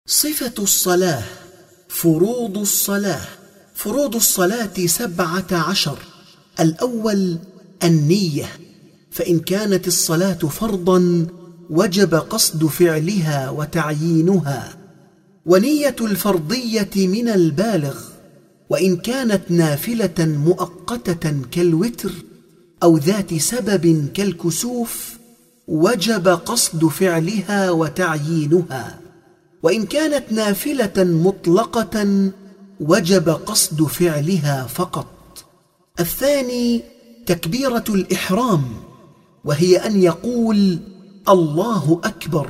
صفة الصلاة. فروض الصلاة. فروض الصلاة 17. الأول النية، فإن كانت الصلاة فرضا وجب قصد فعلها وتعيينها، ونية الفرضية من البالغ، وإن كانت نافلة مؤقتة كالوتر أو ذات سبب كالكسوف وجب قصد فعلها وتعيينها، وإن كانت نافلة مطلقة وجب قصد فعلها فقط. الثاني تكبيرة الإحرام، وهي أن يقول الله أكبر،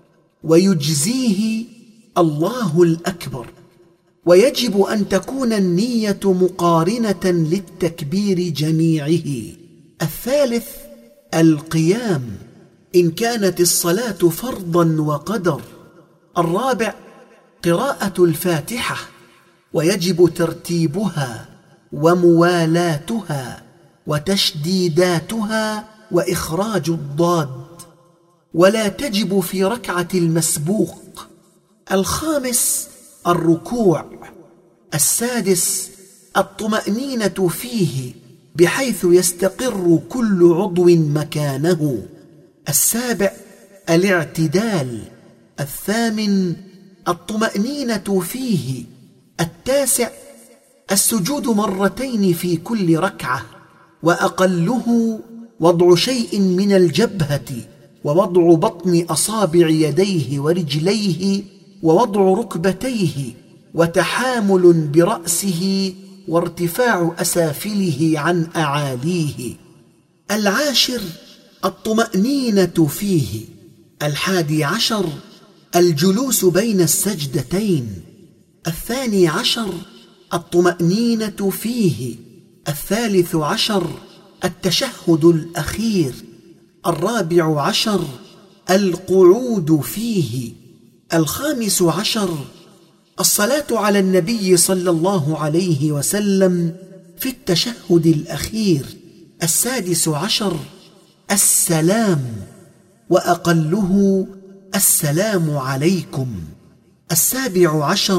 ويجزيه الله الأكبر، ويجب أن تكون النية مقارنة للتكبير جميعه. الثالث القيام، إن كانت الصلاة فرضا وقدر. الرابع قراءة الفاتحة، ويجب ترتيبها وموالاتها وتشديداتها وإخراج الضاد، ولا تجب في ركعة المسبوق. الخامس الركوع. السادس الطمأنينة فيه بحيث يستقر كل عضو مكانه. السابع الاعتدال. الثامن الطمأنينة فيه. التاسع السجود مرتين في كل ركعة، وأقله وضع شيء من الجبهة، ووضع بطن أصابع يديه ورجليه، ووضع ركبتيه، وتحامل برأسه، وارتفاع أسافله عن أعاليه. العاشر الطمأنينة فيه. 11 الجلوس بين السجدتين. 12 الطمأنينة فيه. 13 التشهد الأخير. 14 القعود فيه. 15 الصلاة على النبي صلى الله عليه وسلم في التشهد الأخير. 16 السلام، وأقله السلام عليكم. 17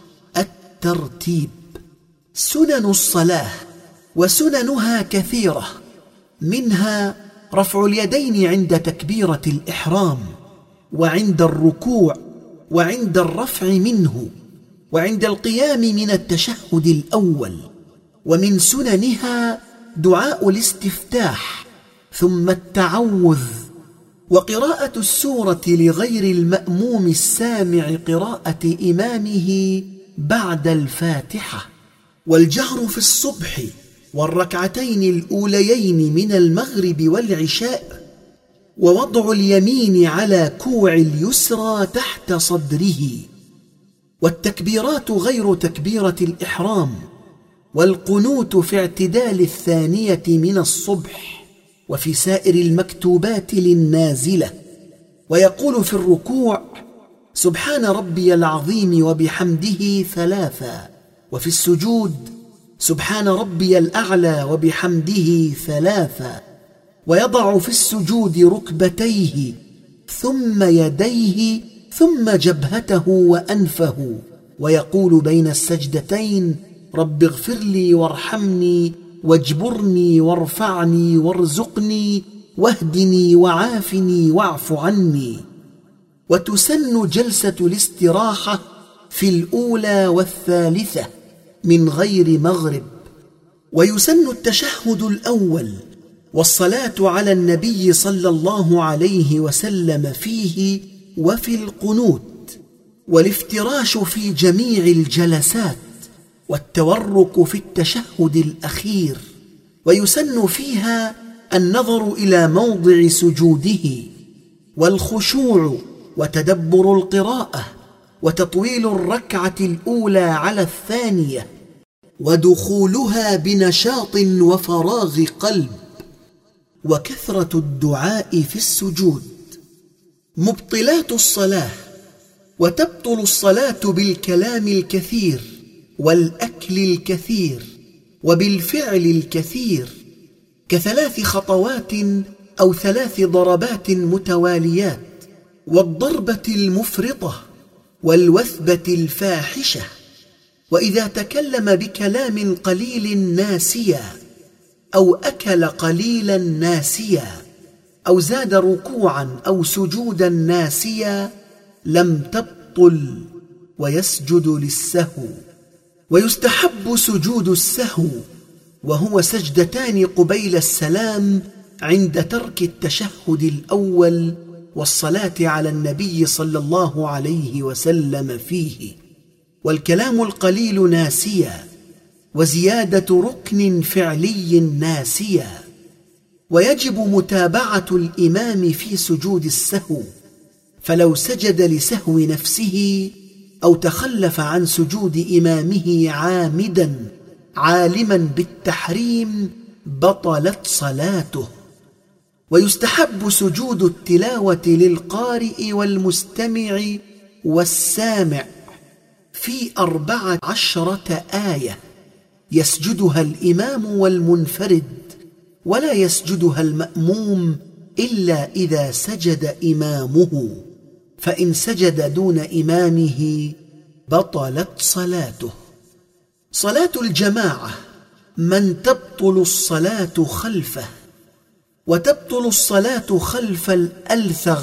الترتيب. سنن الصلاة، وسننها كثيرة، منها رفع اليدين عند تكبيرة الإحرام، وعند الركوع، وعند الرفع منه، وعند القيام من التشهد الأول. ومن سننها دعاء الاستفتاح، ثم التعوذ، وقراءة السورة لغير المأموم السامع قراءة إمامه بعد الفاتحة، والجهر في الصبح والركعتين الأوليين من المغرب والعشاء، ووضع اليمين على كوع اليسرى تحت صدره، والتكبيرات غير تكبيرة الإحرام، والقنوت في اعتدال الثانية من الصبح، وفي سائر المكتوبات للنازلة. ويقول في الركوع سبحان ربي العظيم وبحمده 3، وفي السجود سبحان ربي الأعلى وبحمده 3، ويضع في السجود ركبتيه ثم يديه ثم جبهته وأنفه، ويقول بين السجدتين رب اغفر لي وارحمني واجبرني وارفعني وارزقني واهدني وعافني واعف عني. وتسن جلسة الاستراحة في الأولى والثالثة من غير مغرب. ويسن التشهد الأول والصلاة على النبي صلى الله عليه وسلم فيه وفي القنوت، والافتراش في جميع الجلسات، والتورك في التشهد الأخير. ويسن فيها النظر إلى موضع سجوده، والخشوع، وتدبر القراءة، وتطويل الركعة الأولى على الثانية، ودخولها بنشاط وفراغ قلب، وكثرة الدعاء في السجود. مبطلات الصلاة. وتبطل الصلاة بالكلام الكثير، والأكل الكثير، وبالفعل الكثير، ك3 خطوات أو 3 ضربات متواليات، والضربة المفرطة، والوثبة الفاحشة، وإذا تكلم بكلام قليل ناسيا أو أكل قليلا ناسيا أو زاد ركوعا أو سجودا ناسيا لم تبطل ويسجد للسهو. ويستحب سجود السهو، وهو سجدتان قبيل السلام عند ترك التشهد الأول والصلاة على النبي صلى الله عليه وسلم فيه. والكلام القليل ناسيا، وزيادة ركن فعلي ناسيا. ويجب متابعة الإمام في سجود السهو، فلو سجد لسهو نفسه أو تخلف عن سجود إمامه عامدا عالما بالتحريم بطلت صلاته. ويستحب سجود التلاوة للقارئ والمستمع والسامع في 14 آية يسجدها الإمام والمنفرد، ولا يسجدها المأموم إلا إذا سجد إمامه، فإن سجد دون إمامه بطلت صلاته. صلاة الجماعة من تبطل الصلاة خلفه، وتبطل الصلاة خلف الألثغ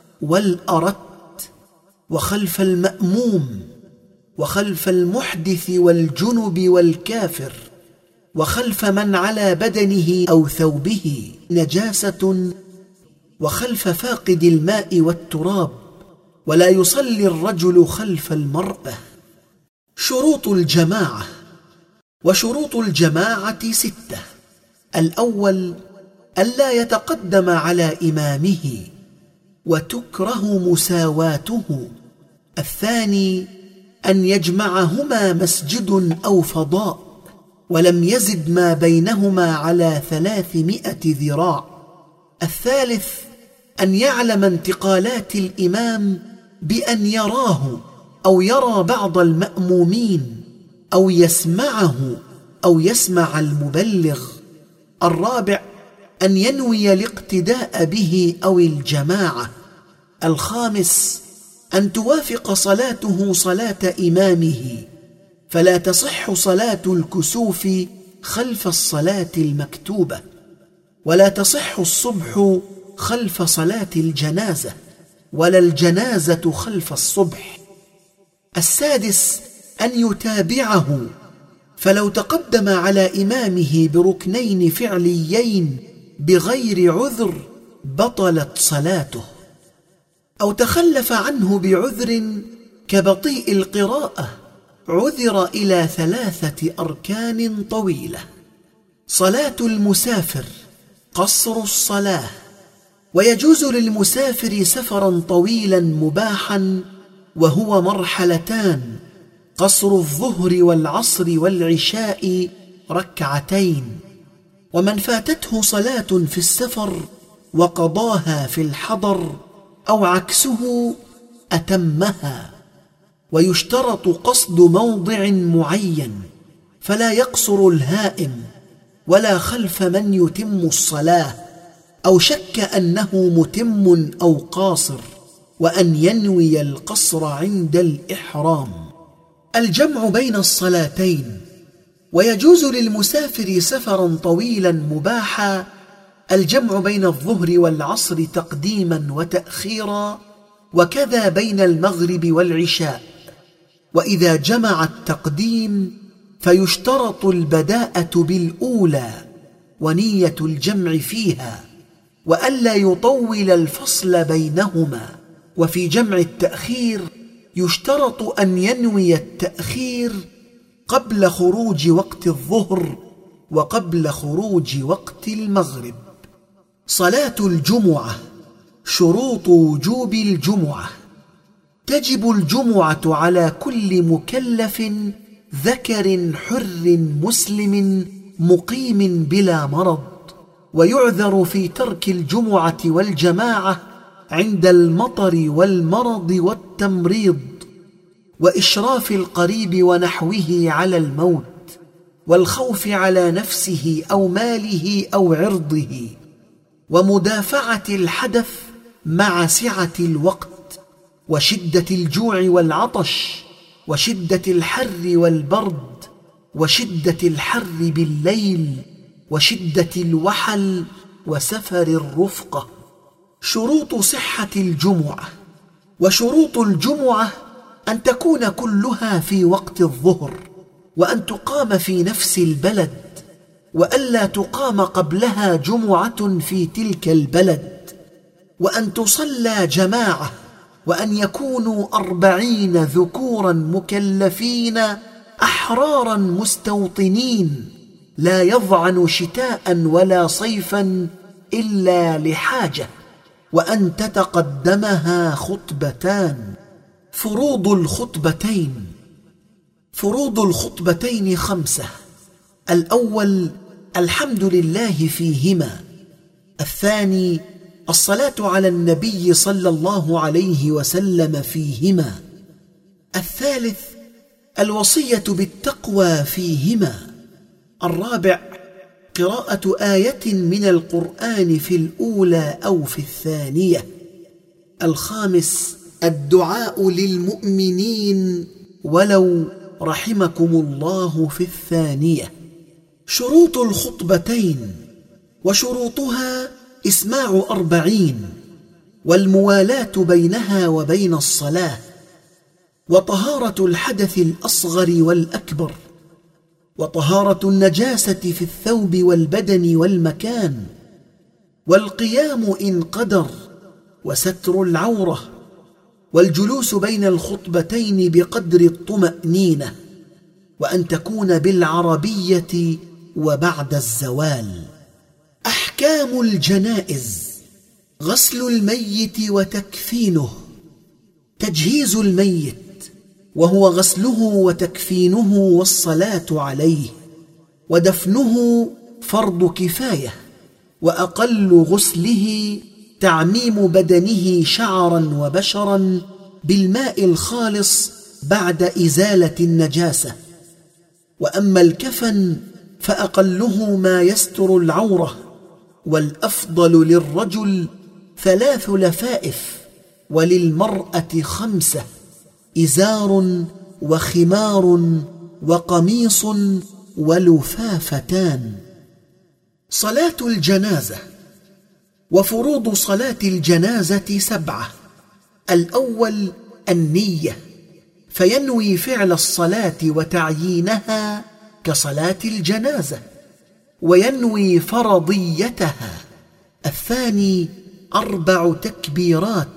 والأرت، وخلف المأموم، وخلف المحدث والجنب والكافر، وخلف من على بدنه أو ثوبه نجاسة، وخلف فاقد الماء والتراب، ولا يصلي الرجل خلف المرأة. شروط الجماعة. وشروط الجماعة 6: الأول ألا يتقدم على إمامه، وتكره مساواته. الثاني أن يجمعهما مسجد أو فضاء، ولم يزد ما بينهما على 300 ذراع. الثالث أن يعلم انتقالات الإمام بأن يراه أو يرى بعض المأمومين أو يسمعه أو يسمع المبلغ. الرابع أن ينوي الاقتداء به أو الجماعة. الخامس أن توافق صلاته صلاة إمامه، فلا تصح صلاة الكسوف خلف الصلاة المكتوبة، ولا تصح الصبح خلف صلاة الجنازة، ولا الجنازة خلف الصبح. السادس أن يتابعه، فلو تقدم على إمامه بركنين فعليين بغير عذر بطلت صلاته، أو تخلف عنه بعذر كبطيء القراءة عذر إلى 3 أركان طويلة. صلاة المسافر: قصر الصلاة. ويجوز للمسافر سفرا طويلا مباحا، وهو 2 مرحلتان: قصر الظهر والعصر والعشاء 2 ركعتين. ومن فاتته صلاة في السفر وقضاها في الحضر أو عكسه أتمها. ويشترط قصد موضع معين، فلا يقصر الهائم ولا خلف من يتم الصلاة أو شك أنه متم أو قاصر، وأن ينوي القصر عند الإحرام. الجمع بين الصلاتين. ويجوز للمسافر سفرا طويلا مباحا الجمع بين الظهر والعصر تقديما وتأخيرا، وكذا بين المغرب والعشاء. وإذا جمع التقديم فيشترط البداءة بالأولى ونية الجمع فيها، وألا يطول الفصل بينهما. وفي جمع التأخير يشترط أن ينوي التأخير قبل خروج وقت الظهر وقبل خروج وقت المغرب. صلاة الجمعة. شروط وجوب الجمعة: تجب الجمعة على كل مكلف ذكر حر مسلم مقيم بلا مرض، ويعذر في ترك الجمعة والجماعة عند المطر والمرض والتمريض وإشراف القريب ونحوه على الموت، والخوف على نفسه أو ماله أو عرضه، ومدافعة الحدث مع سعة الوقت، وشدة الجوع والعطش، وشدة الحر والبرد، وشدة الحر بالليل، وشدة الوحل، وسفر الرفقة. شروط صحة الجمعة: وشروط الجمعة أن تكون كلها في وقت الظهر، وأن تقام في نفس البلد، وألا تقام قبلها جمعة في تلك البلد، وأن تصلى جماعة، وأن يكونوا 40 ذكورا مكلفين أحرارا مستوطنين، لا يظعن شتاء ولا صيفا إلا لحاجة، وأن تتقدمها خطبتان. فروض الخطبتين: فروض الخطبتين 5. الأول الحمد لله فيهما. الثاني الصلاة على النبي صلى الله عليه وسلم فيهما. الثالث الوصية بالتقوى فيهما. الرابع قراءة آية من القرآن في الأولى أو في الثانية. الخامس الدعاء للمؤمنين ولو رحمكم الله في الثانية. شروط الخطبتين: وشروطها إسماع 40، والموالاة بينها وبين الصلاة، وطهارة الحدث الأصغر والأكبر، وطهارة النجاسة في الثوب والبدن والمكان، والقيام إن قدر، وستر العورة، والجلوس بين الخطبتين بقدر الطمأنينة، وأن تكون بالعربية وبعد الزوال. أحكام الجنائز: غسل الميت وتكفينه، تجهيز الميت وهو غسله وتكفينه والصلاة عليه، ودفنه فرض كفاية، وأقل غسله تعميم بدنه شعرا وبشرا بالماء الخالص بعد إزالة النجاسة. وأما الكفن فأقله ما يستر العورة، والأفضل للرجل 3 لفائف، وللمرأة 5: إزار وخمار وقميص ولفافتان. صلاة الجنازة: وفروض صلاة الجنازة 7. الأول النية، فينوي فعل الصلاة وتعيينها كصلاة الجنازة، وينوي فرضيتها. الثاني 4 تكبيرات.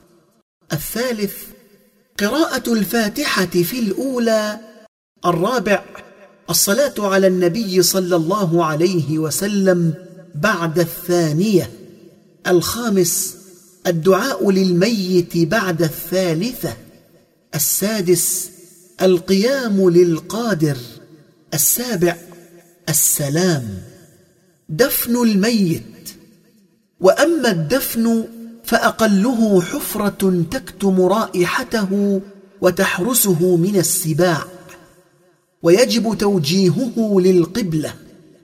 الثالث قراءة الفاتحة في الأولى. الرابع الصلاة على النبي صلى الله عليه وسلم بعد الثانية. الخامس الدعاء للميت بعد الثالثة. السادس القيام للقادر. السابع السلام. دفن الميت: وأما الدفن فأقله حفرة تكتم رائحته وتحرسه من السباع، ويجب توجيهه للقبلة،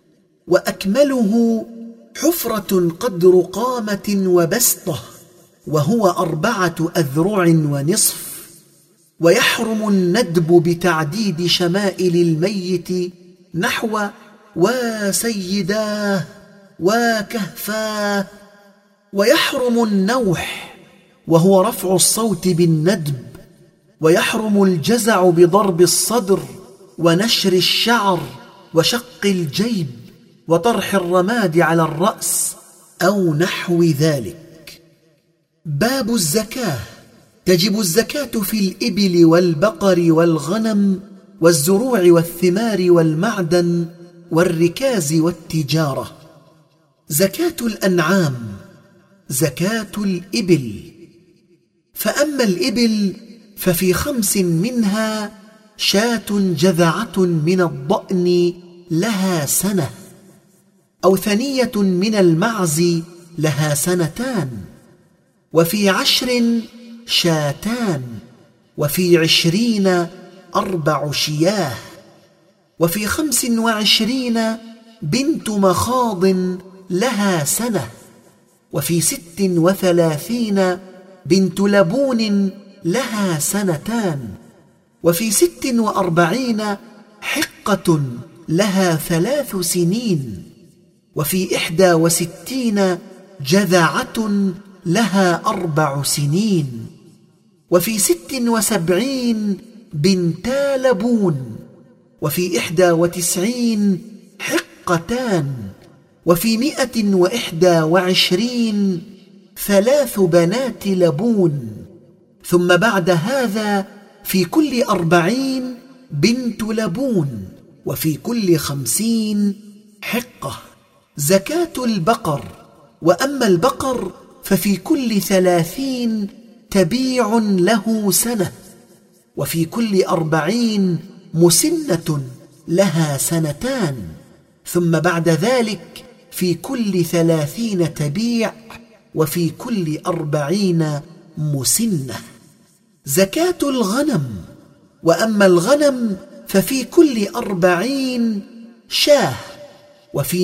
وأكمله حفرة قدر قامة وبسطة، وهو 4 أذرع ونصف. ويحرم الندب بتعديد شمائل الميت نحو وسيداه وكهفاه. ويحرم النوح وهو رفع الصوت بالندب. ويحرم الجزع بضرب الصدر ونشر الشعر وشق الجيب وطرح الرماد على الرأس أو نحو ذلك. باب الزكاة: تجب الزكاة في الإبل والبقر والغنم والزروع والثمار والمعدن والركاز والتجارة. زكاة الأنعام: زكاة الإبل. فأما الإبل ففي 5 منها شاة جذعة من الضأن لها 1 سنة، أو ثنية من المعز لها 2 سنة، وفي 10 شاتان، وفي 20 4 شياه، وفي 25 بنت مخاض لها 1 سنة، وفي 36 بنت لبون لها سنتان، وفي 46 حقة لها 3 سنين، وفي 61 جذعة لها 4 سنين، وفي 76 بنتا لبون، وفي 91 حقتان، وفي 121 3 بنات لبون. ثم بعد هذا في كل 40 بنت لبون، وفي كل 50 حقة. زكاة البقر: وأما البقر ففي كل 30 تبيع له سنة، وفي كل 40 مسنة لها سنتان، ثم بعد ذلك في كل 30 تبيع، وفي كل 40 مسنة. زكاة الغنم: وأما الغنم ففي كل 40 شاه، وفي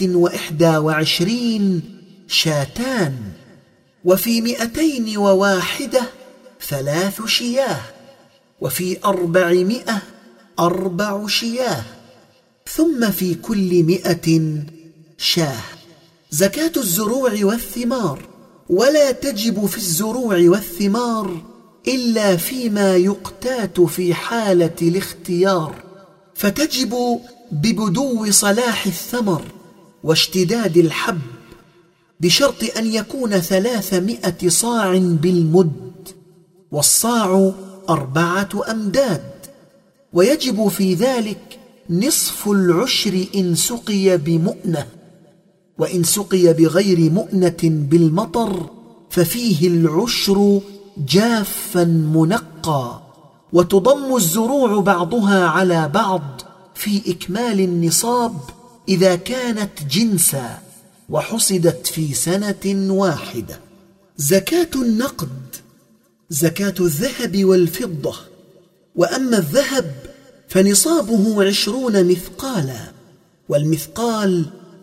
121 شاتان، وفي 201 3 شياه، وفي 400 4 شياه، ثم في كل 100 شاه. زكاة الزروع والثمار: ولا تجب في الزروع والثمار إلا فيما يقتات في حالة الاختيار، فتجب ببدو صلاح الثمر واشتداد الحب، بشرط أن يكون 300 صاع بالمد، والصاع 4 أمداد، ويجب في ذلك نصف العشر إن سقي بمؤنة، وإن سقي بغير مؤنة بالمطر ففيه العشر جافا منقى. وتضم الزروع بعضها على بعض في إكمال النصاب إذا كانت جنسا وحصدت في سنة واحدة. زكاة النقد: زكاة الذهب والفضة: وأما الذهب فنصابه 20 مثقالا، والمثقال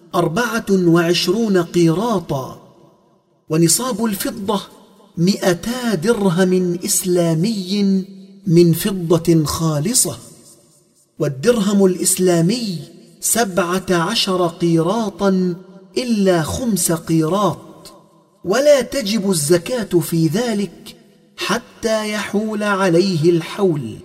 24 قيراطا، ونصاب الفضة 200 درهم إسلامي من فضة خالصة، والدرهم الإسلامي 17 قيراطا إلا 5 قيراط، ولا تجب الزكاة في ذلك حتى يحول عليه الحول،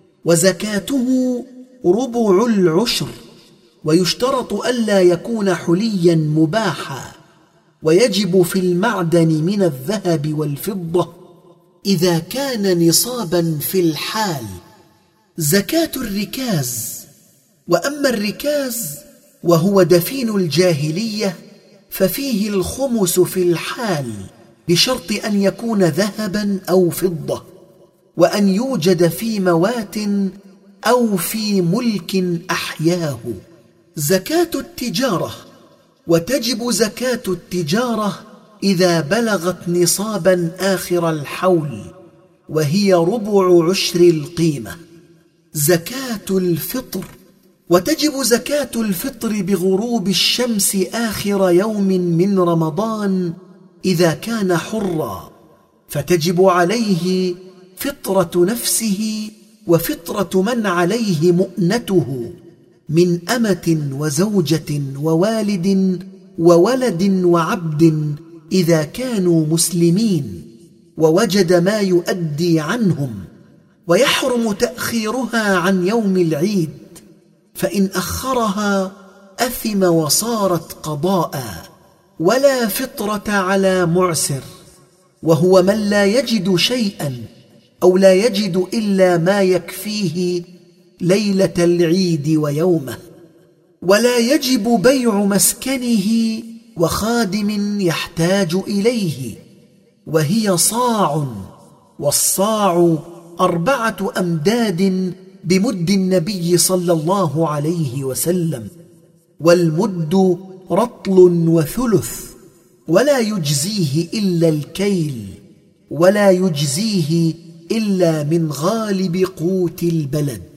وزكاته ربع العشر، ويشترط ألا يكون حليا مباحا، ويجب في المعدن من الذهب والفضة إذا كان نصابا في الحال. زكاة الركاز: وأما الركاز وهو دفين الجاهلية ففيه الخمس في الحال، بشرط أن يكون ذهبا أو فضة، وأن يوجد في موات أو في ملك أحياه. زكاة التجارة: وتجب زكاة التجارة إذا بلغت نصابا آخر الحول، وهي ربع عشر القيمة. زكاة الفطر: وتجب زكاة الفطر بغروب الشمس آخر يوم من رمضان إذا كان حرا، فتجب عليه فطرة نفسه وفطرة من عليه مؤنته من أمة وزوجة ووالد وولد وعبد إذا كانوا مسلمين ووجد ما يؤدي عنهم، ويحرم تأخيرها عن يوم العيد، فإن أخرها أثم وصارت قضاء. ولا فطرة على معسر، وهو من لا يجد شيئا أو لا يجد إلا ما يكفيه ليلة العيد ويومه. ولا يجب بيع مسكنه وخادم يحتاج إليه، وهي صاع، والصاع 4 أمداد بمد النبي صلى الله عليه وسلم، والمد رطل وثلث، ولا يجزيه إلا الكيل، ولا يجزيه إلا من غالب قوت البلد.